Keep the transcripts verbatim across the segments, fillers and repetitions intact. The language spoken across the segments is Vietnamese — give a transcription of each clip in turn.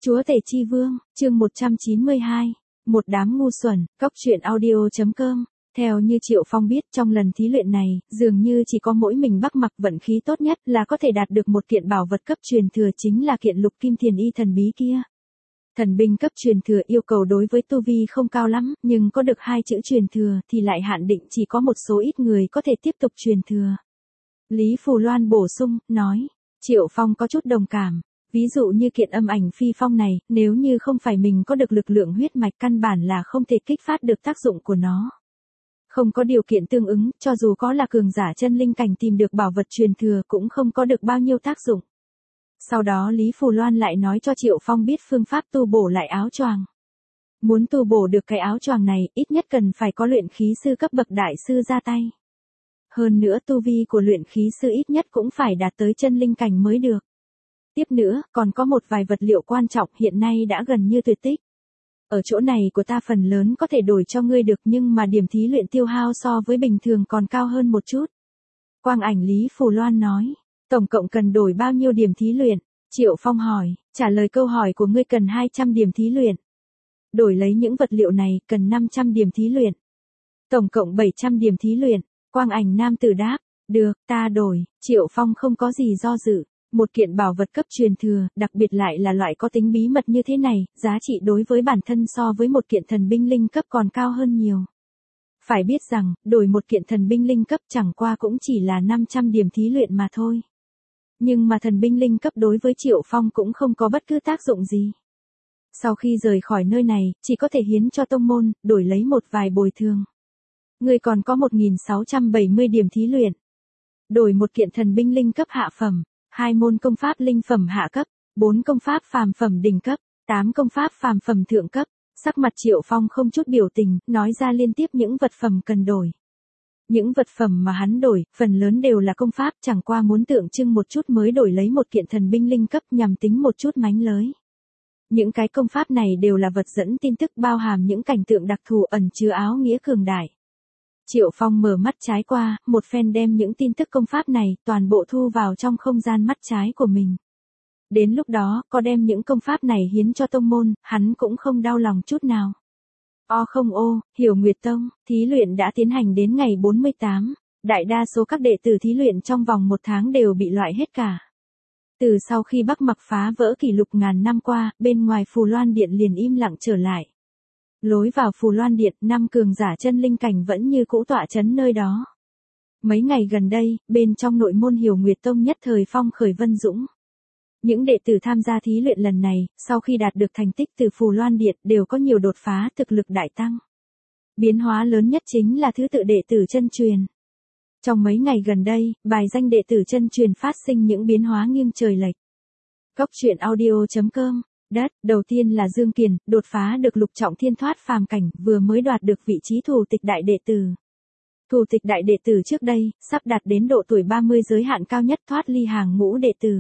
Chúa Tể Chi Vương, chương một trăm chín mươi hai. Một đám ngu xuẩn, cóc truyện audio.com. Theo như Triệu Phong biết, trong lần thí luyện này, dường như chỉ có mỗi mình Bắc Mặc vận khí tốt nhất là có thể đạt được một kiện bảo vật cấp truyền thừa, chính là kiện lục kim thiền y thần bí kia. Thần binh cấp truyền thừa yêu cầu đối với tu vi không cao lắm, nhưng có được hai chữ truyền thừa thì lại hạn định chỉ có một số ít người có thể tiếp tục truyền thừa. Lý Phù Loan bổ sung, nói. Triệu Phong có chút đồng cảm. Ví dụ như kiện âm ảnh phi phong này, nếu như không phải mình có được lực lượng huyết mạch, căn bản là không thể kích phát được tác dụng của nó. Không có điều kiện tương ứng, cho dù có là cường giả chân linh cảnh tìm được bảo vật truyền thừa cũng không có được bao nhiêu tác dụng. Sau đó Lý Phù Loan lại nói cho Triệu Phong biết phương pháp tu bổ lại áo choàng. Muốn tu bổ được cái áo choàng này, ít nhất cần phải có luyện khí sư cấp bậc đại sư ra tay. Hơn nữa tu vi của luyện khí sư ít nhất cũng phải đạt tới chân linh cảnh mới được. Tiếp nữa, còn có một vài vật liệu quan trọng hiện nay đã gần như tuyệt tích. Ở chỗ này của ta phần lớn có thể đổi cho ngươi được, nhưng mà điểm thí luyện tiêu hao so với bình thường còn cao hơn một chút. Quang ảnh Lý Phù Loan nói, tổng cộng cần đổi bao nhiêu điểm thí luyện? Triệu Phong hỏi, trả lời câu hỏi của ngươi cần hai trăm điểm thí luyện. Đổi lấy những vật liệu này cần năm trăm điểm thí luyện. Tổng cộng bảy trăm điểm thí luyện. Quang ảnh nam tử đáp, được, ta đổi. Triệu Phong không có gì do dự. Một kiện bảo vật cấp truyền thừa, đặc biệt lại là loại có tính bí mật như thế này, giá trị đối với bản thân so với một kiện thần binh linh cấp còn cao hơn nhiều. Phải biết rằng, đổi một kiện thần binh linh cấp chẳng qua cũng chỉ là năm trăm điểm thí luyện mà thôi. Nhưng mà thần binh linh cấp đối với Triệu Phong cũng không có bất cứ tác dụng gì. Sau khi rời khỏi nơi này, chỉ có thể hiến cho tông môn, đổi lấy một vài bồi thường. Người còn có một nghìn sáu trăm bảy mươi điểm thí luyện. Đổi một kiện thần binh linh cấp hạ phẩm. Hai môn công pháp linh phẩm hạ cấp, bốn công pháp phàm phẩm đỉnh cấp, tám công pháp phàm phẩm thượng cấp. Sắc mặt Triệu Phong không chút biểu tình, nói ra liên tiếp những vật phẩm cần đổi. Những vật phẩm mà hắn đổi, phần lớn đều là công pháp, chẳng qua muốn tượng trưng một chút mới đổi lấy một kiện thần binh linh cấp nhằm tính một chút mánh lới. Những cái công pháp này đều là vật dẫn tin tức, bao hàm những cảnh tượng đặc thù ẩn chứa áo nghĩa cường đại. Triệu Phong mở mắt trái qua, một phen đem những tin tức công pháp này toàn bộ thu vào trong không gian mắt trái của mình. Đến lúc đó, có đem những công pháp này hiến cho tông môn, hắn cũng không đau lòng chút nào. O không ô, Hiểu Nguyệt Tông, thí luyện đã tiến hành đến ngày bốn mươi tám. Đại đa số các đệ tử thí luyện trong vòng một tháng đều bị loại hết cả. Từ sau khi Bắc Mặc phá vỡ kỷ lục ngàn năm qua, bên ngoài Phù Loan Điện liền im lặng trở lại. Lối vào Phù Loan Điện, năm cường giả chân linh cảnh vẫn như cũ tọa chấn nơi đó. Mấy ngày gần đây, bên trong nội môn Hiểu Nguyệt Tông nhất thời phong khởi vân dũng. Những đệ tử tham gia thí luyện lần này, sau khi đạt được thành tích từ Phù Loan Điện đều có nhiều đột phá, thực lực đại tăng. Biến hóa lớn nhất chính là thứ tự đệ tử chân truyền. Trong mấy ngày gần đây, bài danh đệ tử chân truyền phát sinh những biến hóa nghiêng trời lệch. Cóc truyện audio.com. Đất, đầu tiên là Dương Kiền, đột phá được lục trọng thiên thoát phàm cảnh, vừa mới đoạt được vị trí thủ tịch đại đệ tử. Thủ tịch đại đệ tử trước đây, sắp đạt đến độ tuổi ba mươi giới hạn cao nhất, thoát ly hàng ngũ đệ tử.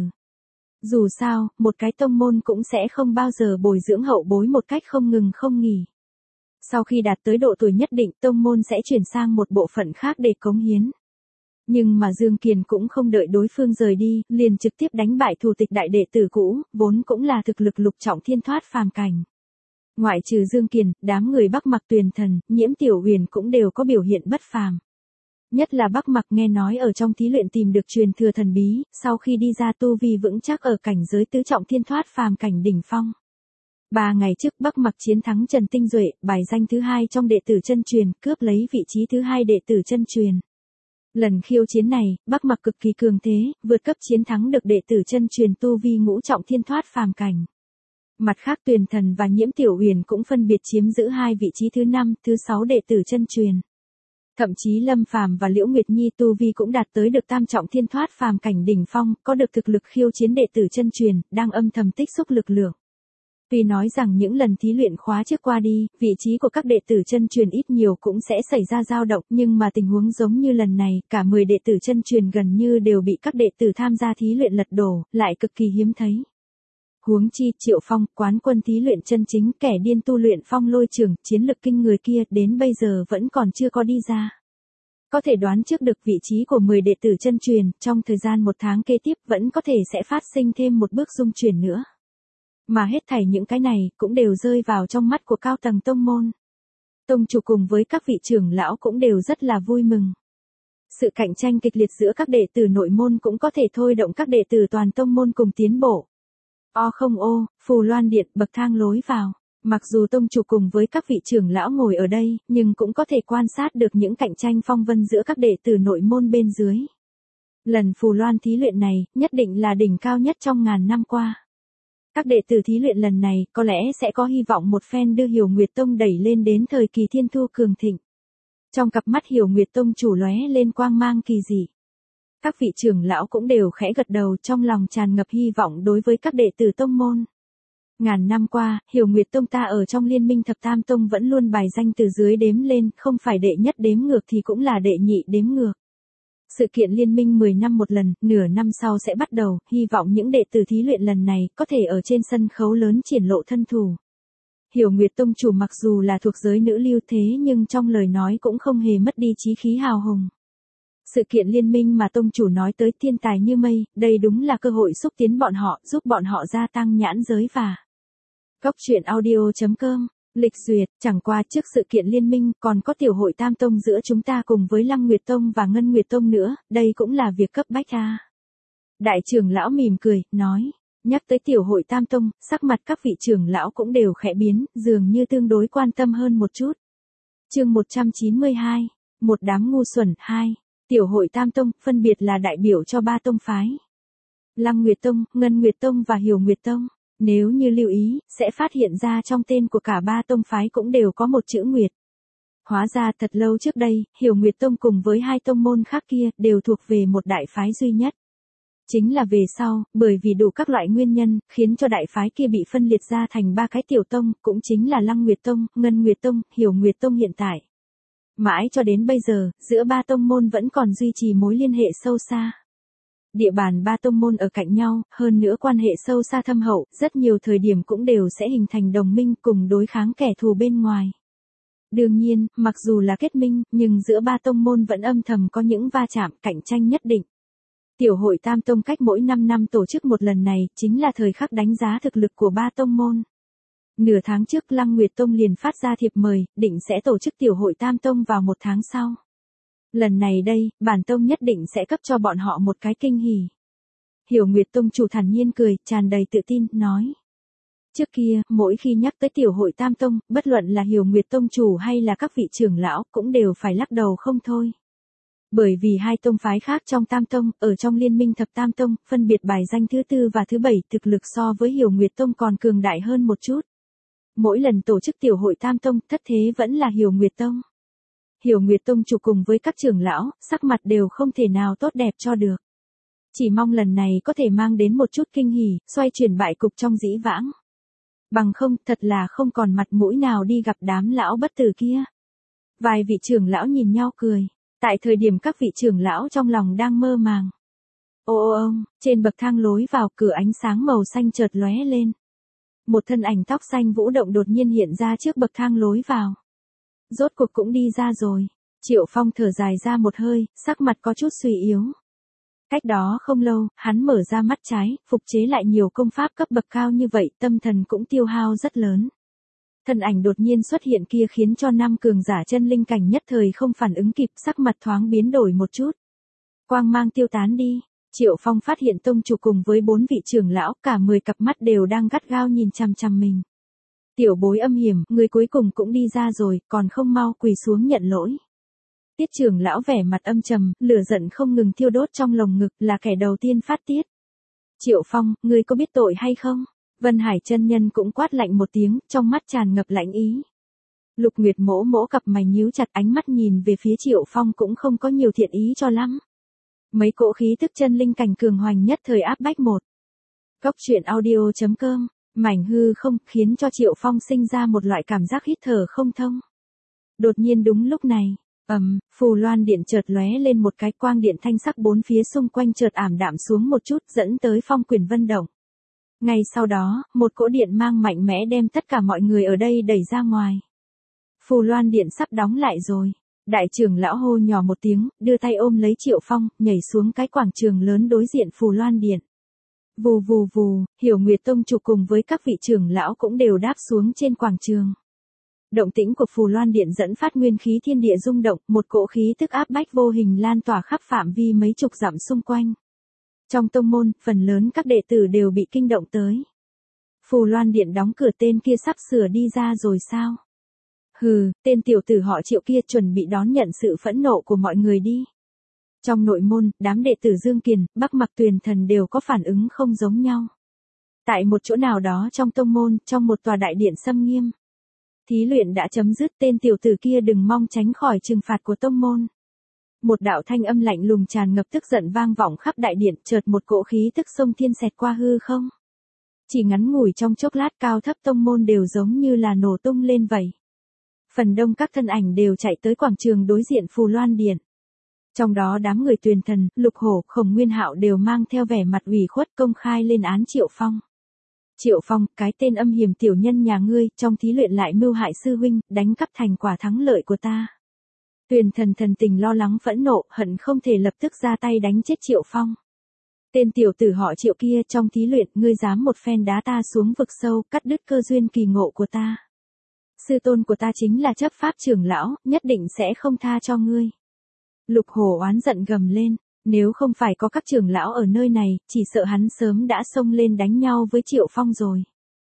Dù sao, một cái tông môn cũng sẽ không bao giờ bồi dưỡng hậu bối một cách không ngừng không nghỉ. Sau khi đạt tới độ tuổi nhất định, tông môn sẽ chuyển sang một bộ phận khác để cống hiến. Nhưng mà Dương Kiền cũng không đợi đối phương rời đi, liền trực tiếp đánh bại thủ tịch đại đệ tử cũ, vốn cũng là thực lực lục trọng thiên thoát phàm cảnh. Ngoại trừ Dương Kiền, đám người Bắc Mặc Tuyền Thần, Nhiễm Tiểu Huyền cũng đều có biểu hiện bất phàm. Nhất là Bắc Mặc nghe nói ở trong thí luyện tìm được truyền thừa thần bí, sau khi đi ra tu vi vững chắc ở cảnh giới tứ trọng thiên thoát phàm cảnh đỉnh phong. Ba ngày trước Bắc Mặc chiến thắng Trần Tinh Duệ, bài danh thứ hai trong đệ tử chân truyền, cướp lấy vị trí thứ hai đệ tử chân truyền. Lần khiêu chiến này, Bắc Mặc cực kỳ cường thế, vượt cấp chiến thắng được đệ tử chân truyền tu vi ngũ trọng thiên thoát phàm cảnh. Mặt khác Tuyền Thần và Nhiễm Tiểu Huyền cũng phân biệt chiếm giữ hai vị trí thứ năm, thứ sáu đệ tử chân truyền. Thậm chí Lâm Phàm và Liễu Nguyệt Nhi tu vi cũng đạt tới được tam trọng thiên thoát phàm cảnh đỉnh phong, có được thực lực khiêu chiến đệ tử chân truyền, đang âm thầm tích xúc lực lượng. Tuy nói rằng những lần thí luyện khóa trước qua đi, vị trí của các đệ tử chân truyền ít nhiều cũng sẽ xảy ra dao động, nhưng mà tình huống giống như lần này, cả mười đệ tử chân truyền gần như đều bị các đệ tử tham gia thí luyện lật đổ, lại cực kỳ hiếm thấy. Huống chi, Triệu Phong, quán quân thí luyện chân chính, kẻ điên tu luyện phong lôi trưởng, chiến lực kinh người kia, đến bây giờ vẫn còn chưa có đi ra. Có thể đoán trước được vị trí của mười đệ tử chân truyền, trong thời gian một tháng kế tiếp vẫn có thể sẽ phát sinh thêm một bước dung chuyển nữa. Mà hết thảy những cái này cũng đều rơi vào trong mắt của cao tầng tông môn. Tông chủ cùng với các vị trưởng lão cũng đều rất là vui mừng. Sự cạnh tranh kịch liệt giữa các đệ tử nội môn cũng có thể thôi động các đệ tử toàn tông môn cùng tiến bộ. O không ô, Phù Loan Điện, bậc thang lối vào. Mặc dù tông chủ cùng với các vị trưởng lão ngồi ở đây, nhưng cũng có thể quan sát được những cạnh tranh phong vân giữa các đệ tử nội môn bên dưới. Lần Phù Loan thí luyện này, nhất định là đỉnh cao nhất trong ngàn năm qua. Các đệ tử thí luyện lần này, có lẽ sẽ có hy vọng một phen đưa Hiểu Nguyệt Tông đẩy lên đến thời kỳ thiên thu cường thịnh. Trong cặp mắt Hiểu Nguyệt Tông chủ lóe lên quang mang kỳ dị. Các vị trưởng lão cũng đều khẽ gật đầu, trong lòng tràn ngập hy vọng đối với các đệ tử tông môn. Ngàn năm qua, Hiểu Nguyệt Tông ta ở trong liên minh thập tam tông vẫn luôn bài danh từ dưới đếm lên, không phải đệ nhất đếm ngược thì cũng là đệ nhị đếm ngược. Sự kiện liên minh mười năm một lần, nửa năm sau sẽ bắt đầu, hy vọng những đệ tử thí luyện lần này có thể ở trên sân khấu lớn triển lộ thân thủ. Hiểu Nguyệt Tông chủ mặc dù là thuộc giới nữ lưu thế nhưng trong lời nói cũng không hề mất đi chí khí hào hùng. Sự kiện liên minh mà tông chủ nói tới thiên tài như mây, đây đúng là cơ hội xúc tiến bọn họ, giúp bọn họ gia tăng nhãn giới và Góc truyện audio chấm com. Lịch duyệt, chẳng qua trước sự kiện liên minh còn có tiểu hội tam tông giữa chúng ta cùng với Lăng Nguyệt Tông và Ngân Nguyệt Tông nữa, đây cũng là việc cấp bách a. Đại trưởng lão mỉm cười, nói, nhắc tới tiểu hội tam tông, sắc mặt các vị trưởng lão cũng đều khẽ biến, dường như tương đối quan tâm hơn một chút. Chương một trăm chín mươi hai, một đám ngu xuẩn, hai. Tiểu hội tam tông, phân biệt là đại biểu cho ba tông phái. Lăng Nguyệt Tông, Ngân Nguyệt Tông và Hiểu Nguyệt Tông. Nếu như lưu ý, sẽ phát hiện ra trong tên của cả ba tông phái cũng đều có một chữ Nguyệt. Hóa ra thật lâu trước đây, Hiểu Nguyệt Tông cùng với hai tông môn khác kia đều thuộc về một đại phái duy nhất. Chính là về sau, bởi vì đủ các loại nguyên nhân, khiến cho đại phái kia bị phân liệt ra thành ba cái tiểu tông, cũng chính là Lăng Nguyệt Tông, Ngân Nguyệt Tông, Hiểu Nguyệt Tông hiện tại. Mãi cho đến bây giờ, giữa ba tông môn vẫn còn duy trì mối liên hệ sâu xa. Địa bàn ba tông môn ở cạnh nhau, hơn nữa quan hệ sâu xa thâm hậu, rất nhiều thời điểm cũng đều sẽ hình thành đồng minh cùng đối kháng kẻ thù bên ngoài. Đương nhiên, mặc dù là kết minh, nhưng giữa ba tông môn vẫn âm thầm có những va chạm cạnh tranh nhất định. Tiểu hội tam tông cách mỗi năm năm tổ chức một lần này, chính là thời khắc đánh giá thực lực của ba tông môn. Nửa tháng trước Lăng Nguyệt Tông liền phát ra thiệp mời, định sẽ tổ chức tiểu hội tam tông vào một tháng sau. Lần này đây, bản tông nhất định sẽ cấp cho bọn họ một cái kinh hỉ. Hiểu Nguyệt Tông chủ thản nhiên cười, tràn đầy tự tin, nói. Trước kia, mỗi khi nhắc tới tiểu hội tam tông, bất luận là Hiểu Nguyệt Tông chủ hay là các vị trưởng lão, cũng đều phải lắc đầu không thôi. Bởi vì hai tông phái khác trong tam tông, ở trong liên minh thập tam tông, phân biệt bài danh thứ tư và thứ bảy thực lực so với Hiểu Nguyệt Tông còn cường đại hơn một chút. Mỗi lần tổ chức tiểu hội tam tông, thất thế vẫn là Hiểu Nguyệt Tông. Hiểu Nguyệt Tông chủ cùng với các trưởng lão, sắc mặt đều không thể nào tốt đẹp cho được. Chỉ mong lần này có thể mang đến một chút kinh hỉ, xoay chuyển bại cục trong dĩ vãng. Bằng không, thật là không còn mặt mũi nào đi gặp đám lão bất tử kia. Vài vị trưởng lão nhìn nhau cười, tại thời điểm các vị trưởng lão trong lòng đang mơ màng. Ô ô ông, trên bậc thang lối vào cửa ánh sáng màu xanh chợt lóe lên. Một thân ảnh tóc xanh vũ động đột nhiên hiện ra trước bậc thang lối vào. Rốt cuộc cũng đi ra rồi. Triệu Phong thở dài ra một hơi, sắc mặt có chút suy yếu. Cách đó không lâu, hắn mở ra mắt trái, phục chế lại nhiều công pháp cấp bậc cao như vậy, tâm thần cũng tiêu hao rất lớn. Thân ảnh đột nhiên xuất hiện kia khiến cho năm cường giả chân linh cảnh nhất thời không phản ứng kịp, sắc mặt thoáng biến đổi một chút. Quang mang tiêu tán đi, Triệu Phong phát hiện tông chủ cùng với bốn vị trưởng lão, cả mười cặp mắt đều đang gắt gao nhìn chằm chằm mình. Tiểu bối âm hiểm, người cuối cùng cũng đi ra rồi, còn không mau quỳ xuống nhận lỗi. Tiết trưởng lão vẻ mặt âm trầm, lửa giận không ngừng thiêu đốt trong lồng ngực, là kẻ đầu tiên phát tiết. Triệu Phong, ngươi có biết tội hay không? Vân Hải chân nhân cũng quát lạnh một tiếng, trong mắt tràn ngập lạnh ý. Lục Nguyệt mỗ mỗ cặp mày nhíu chặt, ánh mắt nhìn về phía Triệu Phong cũng không có nhiều thiện ý cho lắm. Mấy cỗ khí tức chân linh cảnh cường hoành nhất thời áp bách một. Góc truyện audio chấm com. Mảnh hư không, khiến cho Triệu Phong sinh ra một loại cảm giác hít thở không thông. Đột nhiên đúng lúc này, ầm, Phù Loan Điện chợt lóe lên một cái quang điện thanh sắc, bốn phía xung quanh chợt ảm đạm xuống một chút, dẫn tới phong quyền vân động. Ngay sau đó, một cỗ điện mang mạnh mẽ đem tất cả mọi người ở đây đẩy ra ngoài. Phù Loan Điện sắp đóng lại rồi. Đại trưởng lão hô nhỏ một tiếng, đưa tay ôm lấy Triệu Phong, nhảy xuống cái quảng trường lớn đối diện Phù Loan Điện. Vù vù vù, Hiểu Nguyệt Tông chủ cùng với các vị trưởng lão cũng đều đáp xuống trên quảng trường. Động tĩnh của Phù Loan Điện dẫn phát nguyên khí thiên địa rung động, một cỗ khí tức áp bách vô hình lan tỏa khắp phạm vi mấy chục dặm xung quanh. Trong tông môn, phần lớn các đệ tử đều bị kinh động tới. Phù Loan Điện đóng cửa, tên kia sắp sửa đi ra rồi sao? Hừ, tên tiểu tử họ Triệu kia chuẩn bị đón nhận sự phẫn nộ của mọi người đi. Trong nội môn, đám đệ tử Dương Kiền, Bắc Mặc Tuyền Thần đều có phản ứng không giống nhau. Tại một chỗ nào đó trong tông môn, trong một tòa đại điện xâm nghiêm. Thí luyện đã chấm dứt, tên tiểu tử kia đừng mong tránh khỏi trừng phạt của tông môn. Một đạo thanh âm lạnh lùng tràn ngập tức giận vang vọng khắp đại điện, chợt một cỗ khí tức sông thiên xẹt qua hư không. Chỉ ngắn ngủi trong chốc lát, cao thấp tông môn đều giống như là nổ tung lên vậy. Phần đông các thân ảnh đều chạy tới quảng trường đối diện Phù Loan Điện. Trong đó đám người Tuyền Thần, Lục Hổ, Khổng Nguyên Hạo đều mang theo vẻ mặt ủy khuất công khai lên án Triệu Phong. Triệu Phong, cái tên âm hiểm tiểu nhân nhà ngươi, trong thí luyện lại mưu hại sư huynh, đánh cắp thành quả thắng lợi của ta. Tuyền Thần thần tình lo lắng phẫn nộ, hận không thể lập tức ra tay đánh chết Triệu Phong. Tên tiểu tử họ Triệu kia, trong thí luyện, ngươi dám một phen đá ta xuống vực sâu, cắt đứt cơ duyên kỳ ngộ của ta. Sư tôn của ta chính là chấp pháp trưởng lão, nhất định sẽ không tha cho ngươi. Lục Hổ oán giận gầm lên, nếu không phải có các trưởng lão ở nơi này, chỉ sợ hắn sớm đã xông lên đánh nhau với Triệu Phong rồi.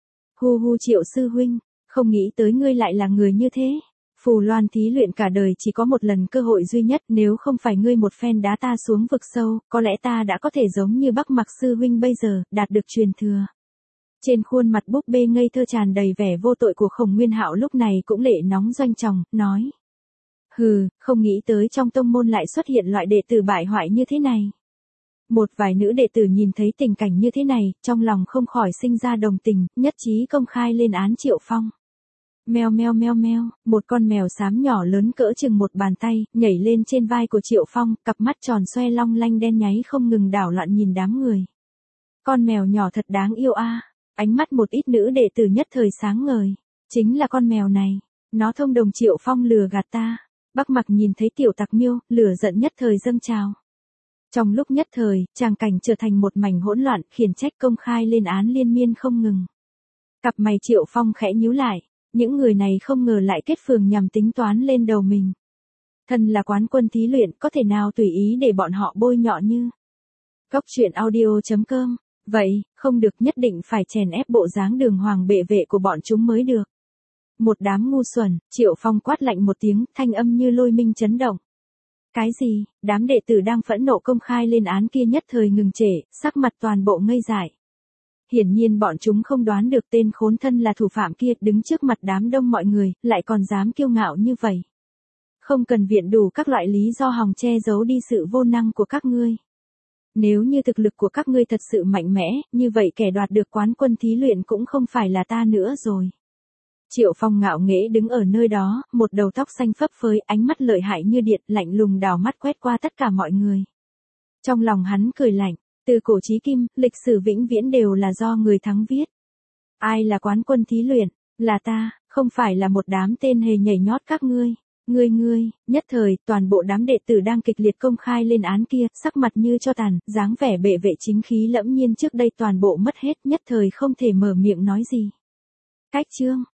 Hu hu Triệu sư huynh, không nghĩ tới ngươi lại là người như thế. Phù Loan thí luyện cả đời chỉ có một lần cơ hội duy nhất, nếu không phải ngươi một phen đá ta xuống vực sâu, có lẽ ta đã có thể giống như Bắc Mặc sư huynh bây giờ, đạt được truyền thừa. Trên khuôn mặt búp bê ngây thơ tràn đầy vẻ vô tội của Khổng Nguyên Hạo lúc này cũng lệ nóng doanh tròng, nói. Hừ, không nghĩ tới trong tông môn lại xuất hiện loại đệ tử bại hoại như thế này. Một vài nữ đệ tử nhìn thấy tình cảnh như thế này, trong lòng không khỏi sinh ra đồng tình, nhất trí công khai lên án Triệu Phong. Meo meo meo meo, một con mèo xám nhỏ lớn cỡ chừng một bàn tay, nhảy lên trên vai của Triệu Phong, cặp mắt tròn xoe long lanh đen nháy không ngừng đảo loạn nhìn đám người. Con mèo nhỏ thật đáng yêu a. Ánh mắt một ít nữ đệ tử nhất thời sáng ngời. Chính là con mèo này, nó thông đồng Triệu Phong lừa gạt ta. Bắc Mặc nhìn thấy tiểu tặc miêu, lửa giận nhất thời dâng trào. Trong lúc nhất thời, tràng cảnh trở thành một mảnh hỗn loạn, khiển trách công khai lên án liên miên không ngừng. Cặp mày Triệu Phong khẽ nhíu lại, những người này không ngờ lại kết phường nhằm tính toán lên đầu mình. Thân là quán quân thí luyện, có thể nào tùy ý để bọn họ bôi nhọ như. Góc truyện audio chấm com. Vậy, không được, nhất định phải chèn ép bộ dáng đường hoàng bệ vệ của bọn chúng mới được. Một đám ngu xuẩn, Triệu Phong quát lạnh một tiếng, thanh âm như lôi minh chấn động. Cái gì? Đám đệ tử đang phẫn nộ công khai lên án kia nhất thời ngừng trệ, sắc mặt toàn bộ ngây dại. Hiển nhiên bọn chúng không đoán được tên khốn thân là thủ phạm kia đứng trước mặt đám đông mọi người, lại còn dám kiêu ngạo như vậy. Không cần viện đủ các loại lý do hòng che giấu đi sự vô năng của các ngươi. Nếu như thực lực của các ngươi thật sự mạnh mẽ, như vậy kẻ đoạt được quán quân thí luyện cũng không phải là ta nữa rồi. Triệu Phong ngạo nghễ đứng ở nơi đó, một đầu tóc xanh phấp phới, ánh mắt lợi hại như điện, lạnh lùng đảo mắt quét qua tất cả mọi người. Trong lòng hắn cười lạnh, từ cổ chí kim, lịch sử vĩnh viễn đều là do người thắng viết. Ai là quán quân thí luyện? Là ta, không phải là một đám tên hề nhảy nhót các ngươi. Ngươi ngươi, nhất thời, toàn bộ đám đệ tử đang kịch liệt công khai lên án kia, sắc mặt như cho tàn, dáng vẻ bệ vệ chính khí lẫm nhiên trước đây toàn bộ mất hết, nhất thời không thể mở miệng nói gì. Cách chương